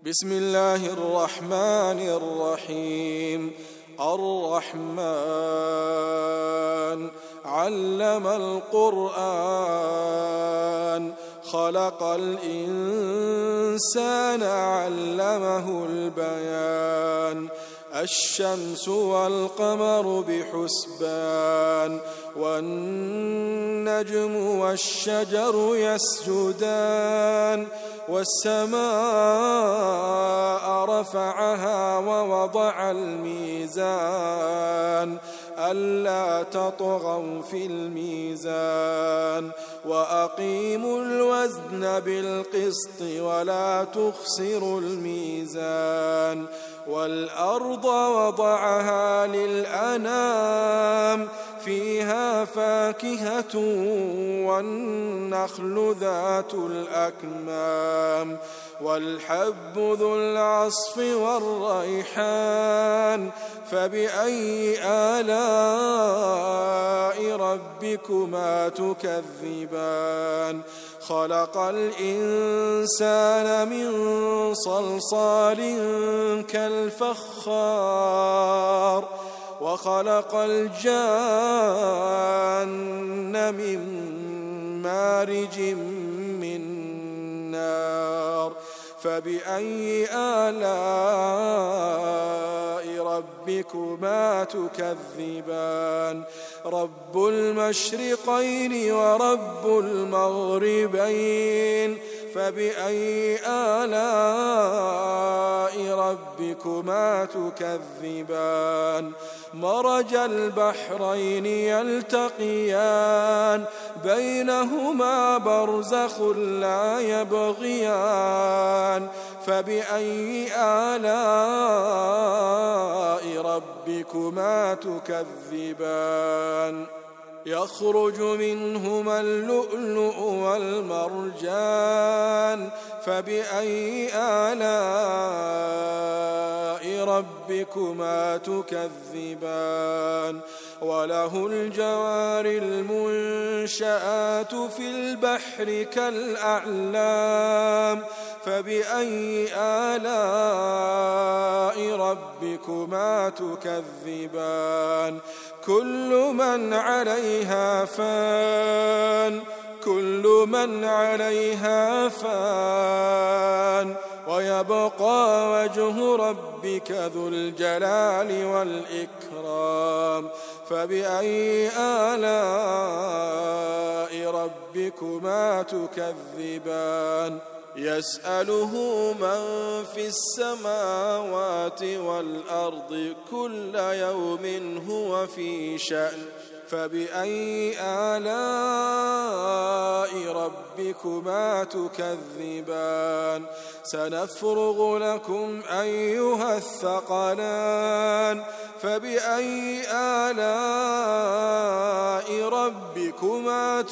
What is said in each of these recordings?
بسم الله الرحمن الرحيم. الرحمن علم القرآن خلق الإنسان علمه البيان. الشمس والقمر بحسبان والنجم والشجر يسجدان. والسماء رفعها ووضع الميزان ألا تطغوا في الميزان وأقيموا الوزن بالقسط ولا تخسروا الميزان. والأرض وضعها للأنام فيها فاكهة والنخل ذات الأكمام والحب ذو العصف والريحان. فبأي آلاء ربكما تكذبان؟ خلق الإنسان من صلصال كالفخار وخلق الجان من مارج من نار. فبأي آلاء ربكما تكذبان؟ رب المشرقين ورب المغربين. فبأي آلاء ربكما تكذبان؟ مرج البحرين يلتقيان بينهما برزخ لا يبغيان. فبأي آلاء ربكما تكذبان؟ يخرج منهما اللؤلؤ والمرجان. فبأي آلاء ربكما تكذبان؟ وله الجوار المنشآت في البحر كالأعلام. فبأي آلاء ربكما تكذبان؟ كل من عليها فان ويبقى وجه ربك ذو الجلال والإكرام. فبأي آلاء ربكما تكذبان؟ يسأله من في السماوات والأرض كل يوم هو في شأن. فبأي آلاء ربكما تكذبان؟ سنفرغ لكم أيها الثقلان. فبأي آلاء ربكما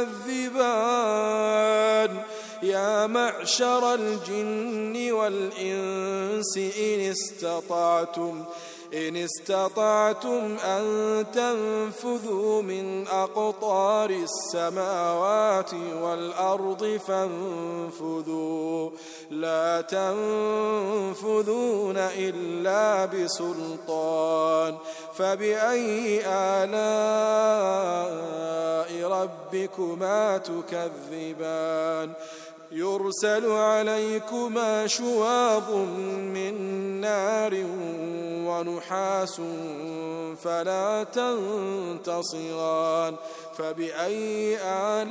تكذبان؟ يا معشر الجن والإنس إن استطعتم أن تنفذوا من أقطار السماوات والأرض فانفذوا لا تنفذون إلا بسلطان. فبأي آلاء ربكما تكذبان؟ يرسل عليكما شواظ من نار ونحاس فلا تنتصران. فبأي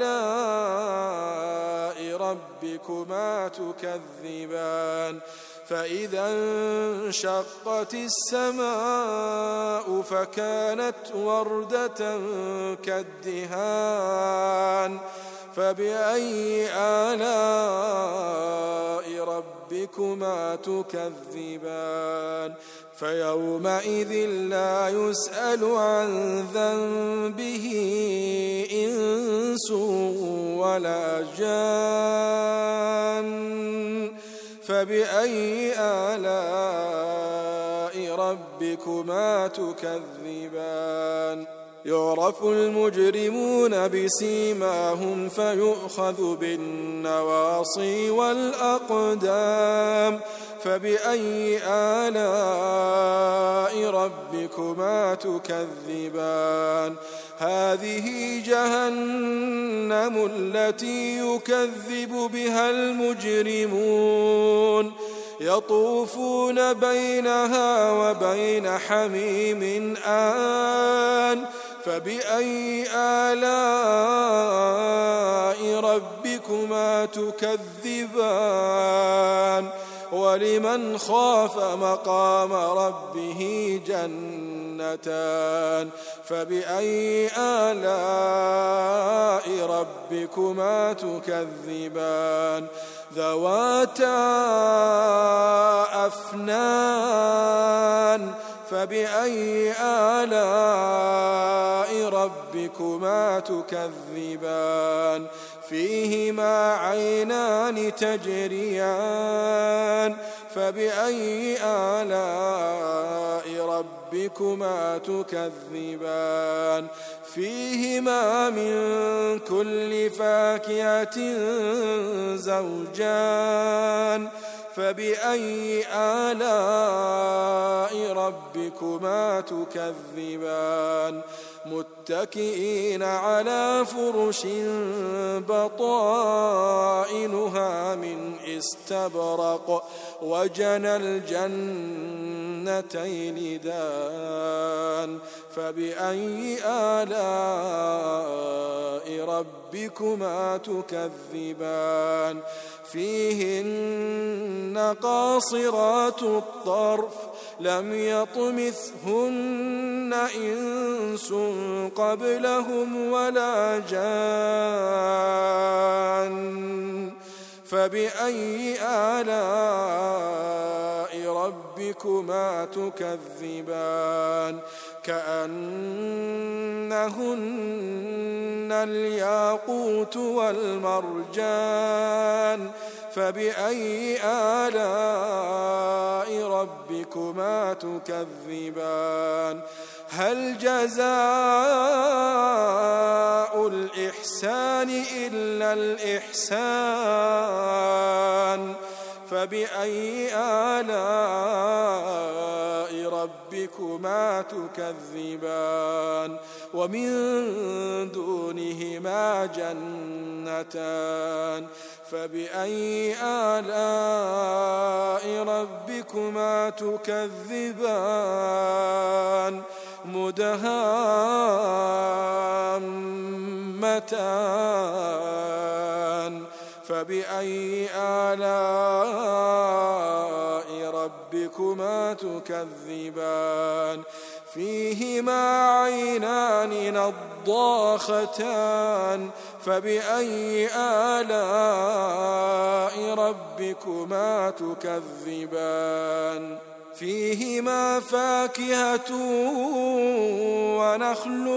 آلاء ربكما تكذبان؟ فإذا انشقت السماء فكانت وردة كالدهان. فبأي آلاء ربكما تكذبان؟ فيومئذ لا يسأل عن ذنبه إنس ولا جان. فبأي آلاء ربكما تكذبان؟ يعرف المجرمون بسيماهم فيؤخذ بالنواصي والأقدام فبأي آلاء ربكما تكذبان هذه جهنم التي يكذب بها المجرمون يطوفون بينها وبين حميم آن فبأي آلاء ربكما تكذبان ولمن خاف مقام ربه جنتان فبأي آلاء ربكما تكذبان ذواتا أفنان فبأي آلاء ربكما تكذبان فيهما عينان تجريان فبأي آلاء ربكما تكذبان فيهما من كل فاكهة زوجان فبأي آلاء ربكما تكذبان متكئين على فرش بطائنها من استبرق وجنى الجنتين دان فبأي آلاء ربكما تكذبان فيهن قاصرات الطرف لم يطمثهن إنس قبلهم ولا جان فبأي آلاء ربكما تكذبان كأنهن الياقوت والمرجان فبأي آلاء ربكما تكذبان هل جزاء الإحسان إلا الإحسان فبأي آلاء ربكما تكذبان ومن دونهما جنتان فبأي آلاء ربكما تكذبان مدهامتان فبأي آلاء ربكما تكذبان فيهما عينان نضاختان فبأي آلاء ربكما تكذبان فيهما فاكهة ونخل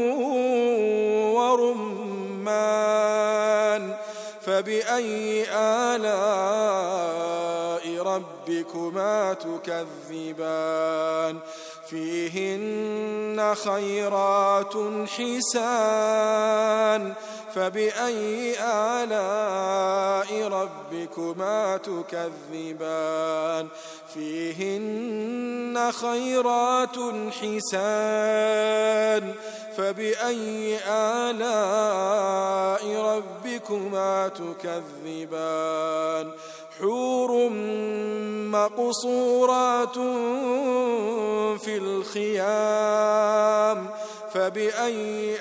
ورمان فبأي آلاء ربكما تكذبان فيهن خيرات حسان فبأي آلاء ربكما تكذبان فيهن خيرات حسان فبأي آلاء ربكما تكذبان حور مقصورات في الخيام فبأي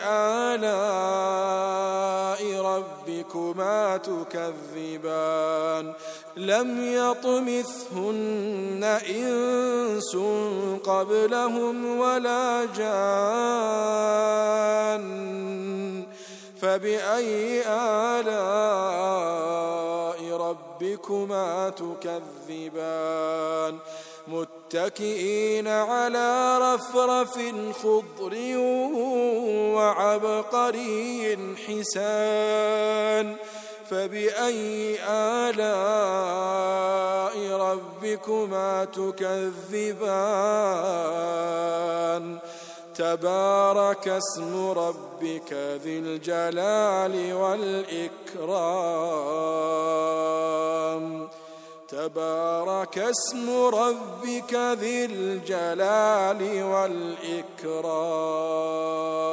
آلاء ربكما تكذبان لم يطمثهن إنس قبلهم ولا جان فبأي آلاء ربكما تكذبان متكئين على رفرف خضر وعبقري حسان فبأي آلاء ربكما تكذبان تبارك اسم ربك ذي الجلال والإكرام تبارك اسم ربك ذي الجلال والإكرام.